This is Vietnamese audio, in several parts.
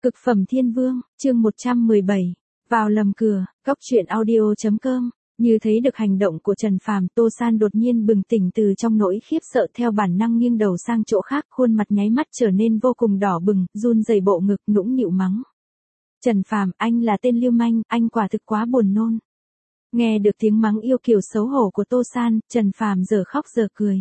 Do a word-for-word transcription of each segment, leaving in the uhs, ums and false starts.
Cực phẩm thiên vương, chương một trăm mười bảy. Vào lầm cửa, góc truyện audio chấm com. Như thấy được hành động của Trần Phàm, Tô San đột nhiên bừng tỉnh từ trong nỗi khiếp sợ, theo bản năng nghiêng đầu sang chỗ khác, khuôn mặt nháy mắt trở nên vô cùng đỏ bừng, run rẩy bộ ngực, nũng nịu mắng. Trần Phàm, anh là tên lưu manh, anh quả thực quá buồn nôn. Nghe được tiếng mắng yêu kiều xấu hổ của Tô San, Trần Phàm giờ khóc giờ cười.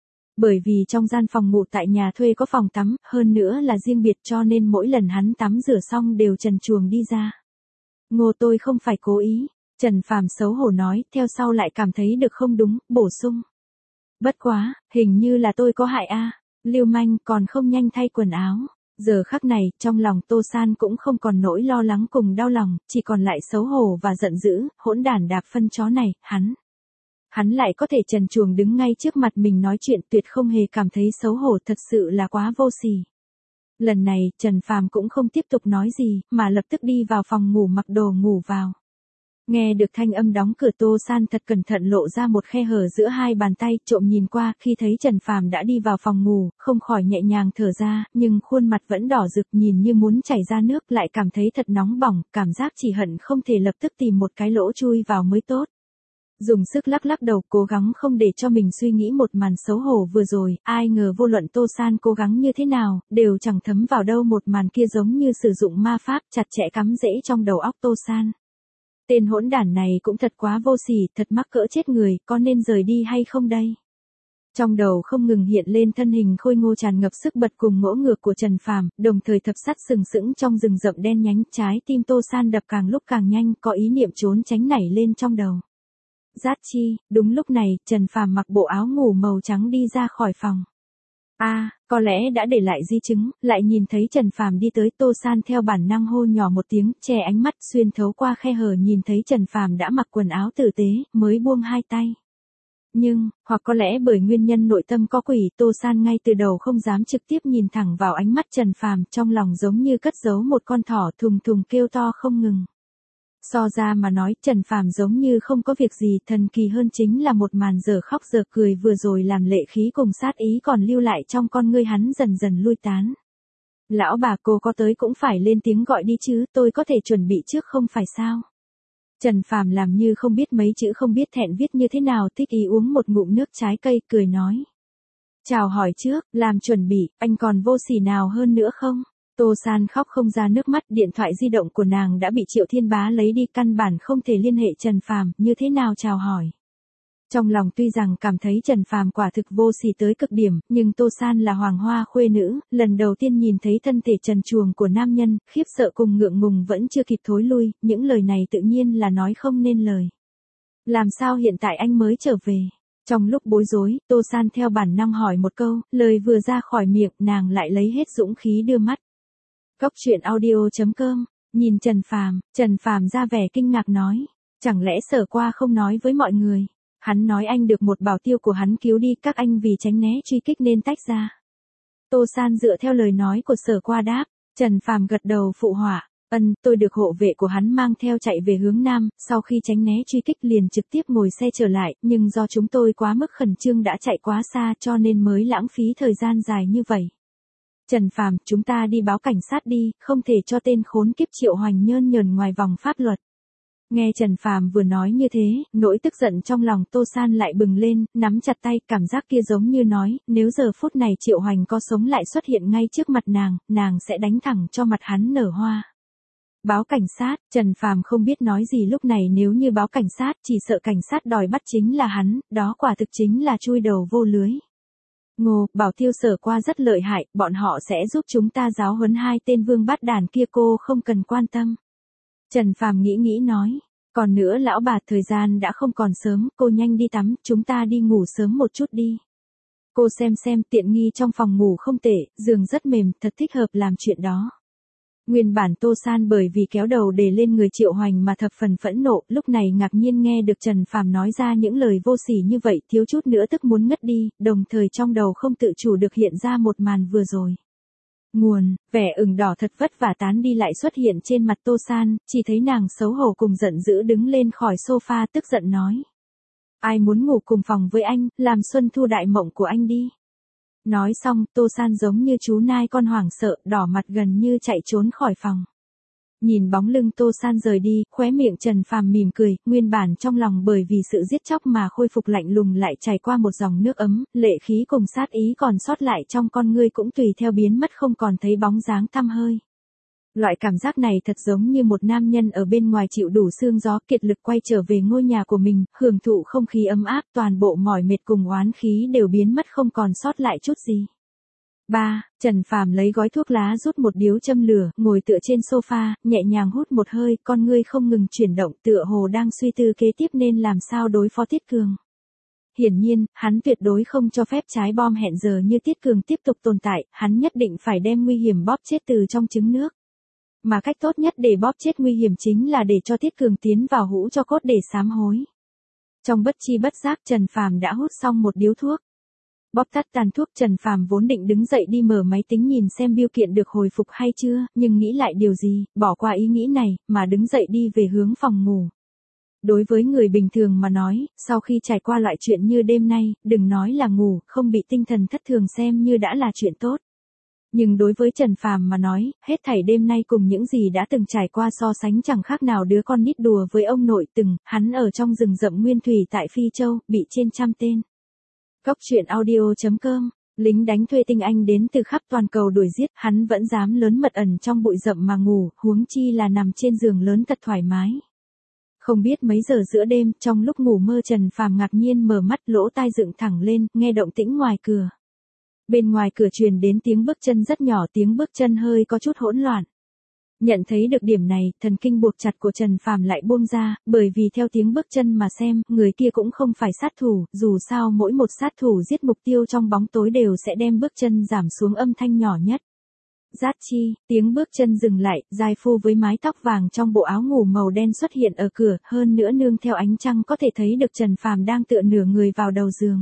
Bởi vì trong gian phòng ngủ tại nhà thuê có phòng tắm, hơn nữa là riêng biệt, cho nên mỗi lần hắn tắm rửa xong đều trần truồng đi ra. Ngô, tôi không phải cố ý, Trần Phàm xấu hổ nói, theo sau lại cảm thấy được không đúng, bổ sung. Bất quá, hình như là tôi có hại a, lưu manh còn không nhanh thay quần áo. Giờ khắc này, trong lòng Tô San cũng không còn nỗi lo lắng cùng đau lòng, chỉ còn lại xấu hổ và giận dữ, hỗn đản đạp phân chó này, hắn. Hắn lại có thể trần truồng đứng ngay trước mặt mình nói chuyện, tuyệt không hề cảm thấy xấu hổ, thật sự là quá vô sỉ. Lần này, Trần Phàm cũng không tiếp tục nói gì, mà lập tức đi vào phòng ngủ mặc đồ ngủ vào. Nghe được thanh âm đóng cửa, Tô San thật cẩn thận lộ ra một khe hở giữa hai bàn tay, trộm nhìn qua, khi thấy Trần Phàm đã đi vào phòng ngủ, không khỏi nhẹ nhàng thở ra, nhưng khuôn mặt vẫn đỏ rực, nhìn như muốn chảy ra nước, lại cảm thấy thật nóng bỏng, cảm giác chỉ hận không thể lập tức tìm một cái lỗ chui vào mới tốt. Dùng sức lắc lắc đầu, cố gắng không để cho mình suy nghĩ một màn xấu hổ vừa rồi, ai ngờ vô luận Tô San cố gắng như thế nào, đều chẳng thấm vào đâu, một màn kia giống như sử dụng ma pháp, chặt chẽ cắm rễ trong đầu óc Tô San. Tên hỗn đản này cũng thật quá vô sỉ, thật mắc cỡ chết người, có nên rời đi hay không đây? Trong đầu không ngừng hiện lên thân hình khôi ngô tràn ngập sức bật cùng ngỗ ngược của Trần Phàm, đồng thời thập sắt sừng sững trong rừng rậm đen nhánh, trái tim Tô San đập càng lúc càng nhanh, có ý niệm trốn tránh nảy lên trong đầu. Rát chi, đúng lúc này, Trần Phàm mặc bộ áo ngủ màu trắng đi ra khỏi phòng. A, à, có lẽ đã để lại di chứng, lại nhìn thấy Trần Phàm đi tới, Tô San theo bản năng hô nhỏ một tiếng, che ánh mắt, xuyên thấu qua khe hở nhìn thấy Trần Phàm đã mặc quần áo tử tế, mới buông hai tay. Nhưng, hoặc có lẽ bởi nguyên nhân nội tâm có quỷ, Tô San ngay từ đầu không dám trực tiếp nhìn thẳng vào ánh mắt Trần Phàm, trong lòng giống như cất giấu một con thỏ, thùng thùng kêu to không ngừng. So ra mà nói, Trần Phàm giống như không có việc gì, thần kỳ hơn chính là một màn giờ khóc giờ cười vừa rồi làm lệ khí cùng sát ý còn lưu lại trong con ngươi hắn dần dần lui tán. Lão bà, cô có tới cũng phải lên tiếng gọi đi chứ, tôi có thể chuẩn bị trước không phải sao? Trần Phàm làm như không biết mấy chữ, không biết thẹn viết như thế nào, thích ý uống một ngụm nước trái cây, cười nói. Chào hỏi trước, làm chuẩn bị, anh còn vô sỉ nào hơn nữa không? Tô San khóc không ra nước mắt, điện thoại di động của nàng đã bị Triệu Thiên Bá lấy đi, căn bản không thể liên hệ Trần Phàm, như thế nào chào hỏi. Trong lòng tuy rằng cảm thấy Trần Phàm quả thực vô sỉ tới cực điểm, nhưng Tô San là hoàng hoa khuê nữ, lần đầu tiên nhìn thấy thân thể trần truồng của nam nhân, khiếp sợ cùng ngượng ngùng vẫn chưa kịp thối lui, những lời này tự nhiên là nói không nên lời. Làm sao hiện tại anh mới trở về? Trong lúc bối rối, Tô San theo bản năng hỏi một câu, lời vừa ra khỏi miệng, nàng lại lấy hết dũng khí đưa mắt. Góc truyện audio chấm com, nhìn Trần Phàm, Trần Phàm ra vẻ kinh ngạc nói, chẳng lẽ Sở Qua không nói với mọi người, hắn nói anh được một bảo tiêu của hắn cứu đi, các anh vì tránh né truy kích nên tách ra. Tô San dựa theo lời nói của Sở Qua đáp, Trần Phàm gật đầu phụ họa, ân, tôi được hộ vệ của hắn mang theo chạy về hướng Nam, sau khi tránh né truy kích liền trực tiếp ngồi xe trở lại, nhưng do chúng tôi quá mức khẩn trương đã chạy quá xa cho nên mới lãng phí thời gian dài như vậy. Trần Phàm, chúng ta đi báo cảnh sát đi, không thể cho tên khốn kiếp Triệu Hoành nhơn nhởn ngoài vòng pháp luật. Nghe Trần Phàm vừa nói như thế, nỗi tức giận trong lòng Tô San lại bừng lên, nắm chặt tay, cảm giác kia giống như nói, nếu giờ phút này Triệu Hoành có sống lại xuất hiện ngay trước mặt nàng, nàng sẽ đánh thẳng cho mặt hắn nở hoa. Báo cảnh sát, Trần Phàm không biết nói gì lúc này, nếu như báo cảnh sát, chỉ sợ cảnh sát đòi bắt chính là hắn, đó quả thực chính là chui đầu vô lưới. Ngô, bảo tiêu Sở Qua rất lợi hại, bọn họ sẽ giúp chúng ta giáo huấn hai tên vương bát đàn kia, cô không cần quan tâm. Trần Phàm nghĩ nghĩ nói, còn nữa lão bà, thời gian đã không còn sớm, cô nhanh đi tắm, chúng ta đi ngủ sớm một chút đi. Cô xem xem, tiện nghi trong phòng ngủ không tệ, giường rất mềm, thật thích hợp làm chuyện đó. Nguyên bản Tô San bởi vì kéo đầu để lên người Triệu Hoành mà thập phần phẫn nộ, lúc này ngạc nhiên nghe được Trần Phàm nói ra những lời vô sỉ như vậy, thiếu chút nữa tức muốn ngất đi, đồng thời trong đầu không tự chủ được hiện ra một màn vừa rồi. Nguồn, vẻ ửng đỏ thật vất vả tán đi lại xuất hiện trên mặt Tô San, chỉ thấy nàng xấu hổ cùng giận dữ đứng lên khỏi sofa, tức giận nói. Ai muốn ngủ cùng phòng với anh, làm xuân thu đại mộng của anh đi. Nói xong, Tô San giống như chú nai con hoảng sợ, đỏ mặt gần như chạy trốn khỏi phòng. Nhìn bóng lưng Tô San rời đi, khóe miệng Trần Phàm mỉm cười, nguyên bản trong lòng bởi vì sự giết chóc mà khôi phục lạnh lùng lại chảy qua một dòng nước ấm, lệ khí cùng sát ý còn sót lại trong con ngươi cũng tùy theo biến mất không còn thấy bóng dáng tăm hơi. Loại cảm giác này thật giống như một nam nhân ở bên ngoài chịu đủ sương gió kiệt lực quay trở về ngôi nhà của mình, hưởng thụ không khí ấm áp, toàn bộ mỏi mệt cùng oán khí đều biến mất không còn sót lại chút gì. ba. Trần Phàm lấy gói thuốc lá rút một điếu châm lửa, ngồi tựa trên sofa, nhẹ nhàng hút một hơi, con ngươi không ngừng chuyển động tựa hồ đang suy tư kế tiếp nên làm sao đối phó Tiết Cường. Hiển nhiên, hắn tuyệt đối không cho phép trái bom hẹn giờ như Tiết Cường tiếp tục tồn tại, hắn nhất định phải đem nguy hiểm bóp chết từ trong trứng nước. Mà cách tốt nhất để bóp chết nguy hiểm chính là để cho Tiết Cường tiến vào hũ cho cốt để sám hối. Trong bất chi bất giác Trần Phàm đã hút xong một điếu thuốc. Bóp tắt tàn thuốc Trần Phàm vốn định đứng dậy đi mở máy tính nhìn xem bưu kiện được hồi phục hay chưa, nhưng nghĩ lại điều gì, bỏ qua ý nghĩ này, mà đứng dậy đi về hướng phòng ngủ. Đối với người bình thường mà nói, sau khi trải qua loại chuyện như đêm nay, đừng nói là ngủ, không bị tinh thần thất thường xem như đã là chuyện tốt. Nhưng đối với Trần Phàm mà nói, hết thảy đêm nay cùng những gì đã từng trải qua so sánh chẳng khác nào đứa con nít đùa với ông nội từng, hắn ở trong rừng rậm nguyên thủy tại Phi Châu, bị trên trăm tên. Cốc truyện audio chấm com, lính đánh thuê tinh anh đến từ khắp toàn cầu đuổi giết, hắn vẫn dám lớn mật ẩn trong bụi rậm mà ngủ, huống chi là nằm trên giường lớn thật thoải mái. Không biết mấy giờ giữa đêm, trong lúc ngủ mơ Trần Phàm ngạc nhiên mở mắt, lỗ tai dựng thẳng lên, nghe động tĩnh ngoài cửa. Bên ngoài cửa truyền đến tiếng bước chân rất nhỏ, tiếng bước chân hơi có chút hỗn loạn. Nhận thấy được điểm này, thần kinh buộc chặt của Trần Phàm lại buông ra, bởi vì theo tiếng bước chân mà xem, người kia cũng không phải sát thủ, dù sao mỗi một sát thủ giết mục tiêu trong bóng tối đều sẽ đem bước chân giảm xuống âm thanh nhỏ nhất. Rát chi, tiếng bước chân dừng lại, giai phu với mái tóc vàng trong bộ áo ngủ màu đen xuất hiện ở cửa, hơn nữa nương theo ánh trăng có thể thấy được Trần Phàm đang tựa nửa người vào đầu giường.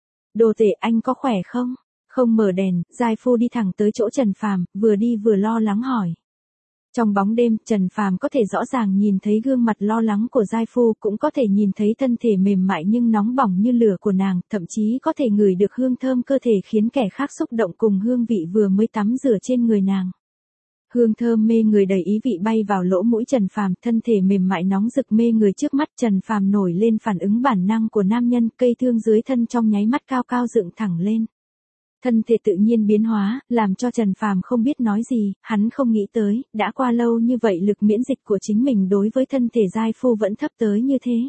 Đồ tể, anh có khỏe không? Không mở đèn, giai phu đi thẳng tới chỗ Trần Phàm, vừa đi vừa lo lắng hỏi. Trong bóng đêm, Trần Phàm có thể rõ ràng nhìn thấy gương mặt lo lắng của giai phu, cũng có thể nhìn thấy thân thể mềm mại nhưng nóng bỏng như lửa của nàng, thậm chí có thể ngửi được hương thơm cơ thể khiến kẻ khác xúc động cùng hương vị vừa mới tắm rửa trên người nàng. Hương thơm mê người đầy ý vị bay vào lỗ mũi Trần Phàm, thân thể mềm mại nóng rực mê người trước mắt Trần Phàm nổi lên phản ứng bản năng của nam nhân, cây thương dưới thân trong nháy mắt cao cao dựng thẳng lên. Thân thể tự nhiên biến hóa, làm cho Trần Phàm không biết nói gì, hắn không nghĩ tới, đã qua lâu như vậy lực miễn dịch của chính mình đối với thân thể giai phu vẫn thấp tới như thế.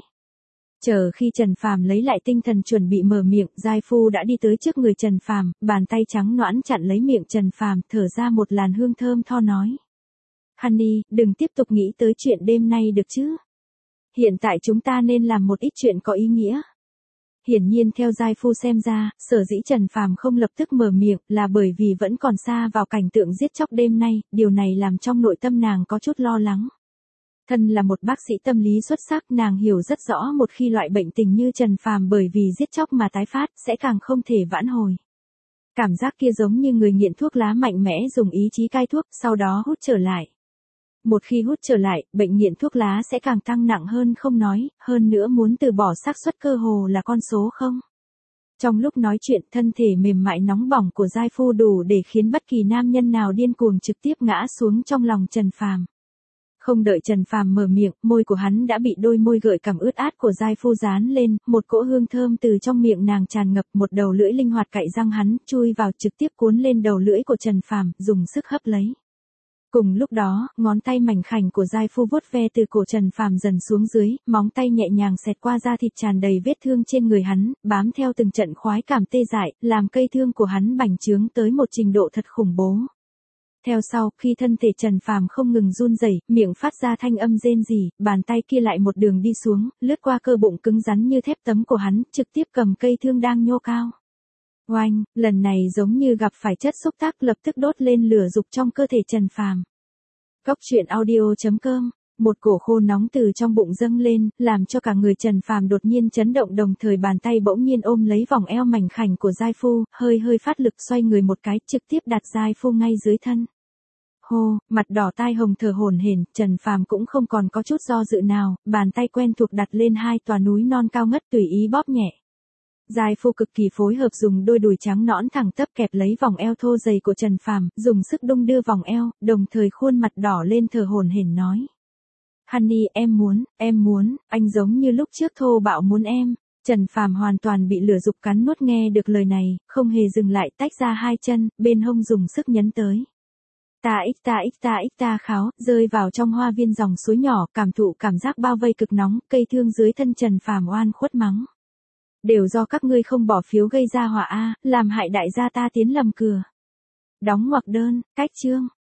Chờ khi Trần Phàm lấy lại tinh thần chuẩn bị mở miệng, giai phu đã đi tới trước người Trần Phàm, bàn tay trắng nõn chặn lấy miệng Trần Phàm, thở ra một làn hương thơm tho nói. Honey, đừng tiếp tục nghĩ tới chuyện đêm nay được chứ. Hiện tại chúng ta nên làm một ít chuyện có ý nghĩa. Hiển nhiên theo giai phu xem ra, sở dĩ Trần Phàm không lập tức mở miệng là bởi vì vẫn còn xa vào cảnh tượng giết chóc đêm nay, điều này làm trong nội tâm nàng có chút lo lắng. Thân là một bác sĩ tâm lý xuất sắc, nàng hiểu rất rõ một khi loại bệnh tình như Trần Phàm bởi vì giết chóc mà tái phát, sẽ càng không thể vãn hồi. Cảm giác kia giống như người nghiện thuốc lá mạnh mẽ dùng ý chí cai thuốc, sau đó hút trở lại. Một khi hút trở lại, bệnh nghiện thuốc lá sẽ càng tăng nặng hơn không nói, hơn nữa muốn từ bỏ xác suất cơ hồ là con số không. Trong lúc nói chuyện, thân thể mềm mại nóng bỏng của giai phu đủ để khiến bất kỳ nam nhân nào điên cuồng trực tiếp ngã xuống trong lòng Trần Phàm. Không đợi Trần Phàm mở miệng, môi của hắn đã bị đôi môi gợi cảm ướt át của giai phu dán lên, một cỗ hương thơm từ trong miệng nàng tràn ngập, một đầu lưỡi linh hoạt cạy răng hắn, chui vào trực tiếp cuốn lên đầu lưỡi của Trần Phàm, dùng sức hấp lấy. Cùng lúc đó, ngón tay mảnh khảnh của giai phu vuốt ve từ cổ Trần Phàm dần xuống dưới, móng tay nhẹ nhàng xẹt qua da thịt tràn đầy vết thương trên người hắn, bám theo từng trận khoái cảm tê dại, làm cây thương của hắn bành trướng tới một trình độ thật khủng bố. Theo sau, khi thân thể Trần Phàm không ngừng run rẩy, miệng phát ra thanh âm rên rỉ, bàn tay kia lại một đường đi xuống, lướt qua cơ bụng cứng rắn như thép tấm của hắn, trực tiếp cầm cây thương đang nhô cao. Oanh, lần này giống như gặp phải chất xúc tác lập tức đốt lên lửa dục trong cơ thể Trần Phàm. Cốc truyện audio chấm com, một cổ khô nóng từ trong bụng dâng lên, làm cho cả người Trần Phàm đột nhiên chấn động, đồng thời bàn tay bỗng nhiên ôm lấy vòng eo mảnh khảnh của giai phu, hơi hơi phát lực xoay người một cái, trực tiếp đặt giai phu ngay dưới thân. Hô, mặt đỏ tai hồng thở hổn hển, Trần Phàm cũng không còn có chút do dự nào, bàn tay quen thuộc đặt lên hai tòa núi non cao ngất tùy ý bóp nhẹ. Giai Phu cực kỳ phối hợp dùng đôi đùi trắng nõn thẳng tắp kẹp lấy vòng eo thô dày của Trần Phàm, dùng sức đung đưa vòng eo, đồng thời khuôn mặt đỏ lên thở hổn hển nói. Honey, em muốn, em muốn, anh giống như lúc trước thô bạo muốn em. Trần Phàm hoàn toàn bị lửa dục cắn nuốt nghe được lời này, không hề dừng lại tách ra hai chân, bên hông dùng sức nhấn tới. Ta ích ta ích ta ích ta kháo, rơi vào trong hoa viên dòng suối nhỏ, cảm thụ cảm giác bao vây cực nóng, cây thương dưới thân Trần Phàm oan khuất mắng. Đều do các ngươi không bỏ phiếu gây ra họa a, làm hại đại gia ta tiến lầm cửa. Đóng ngoặc đơn, cách chương.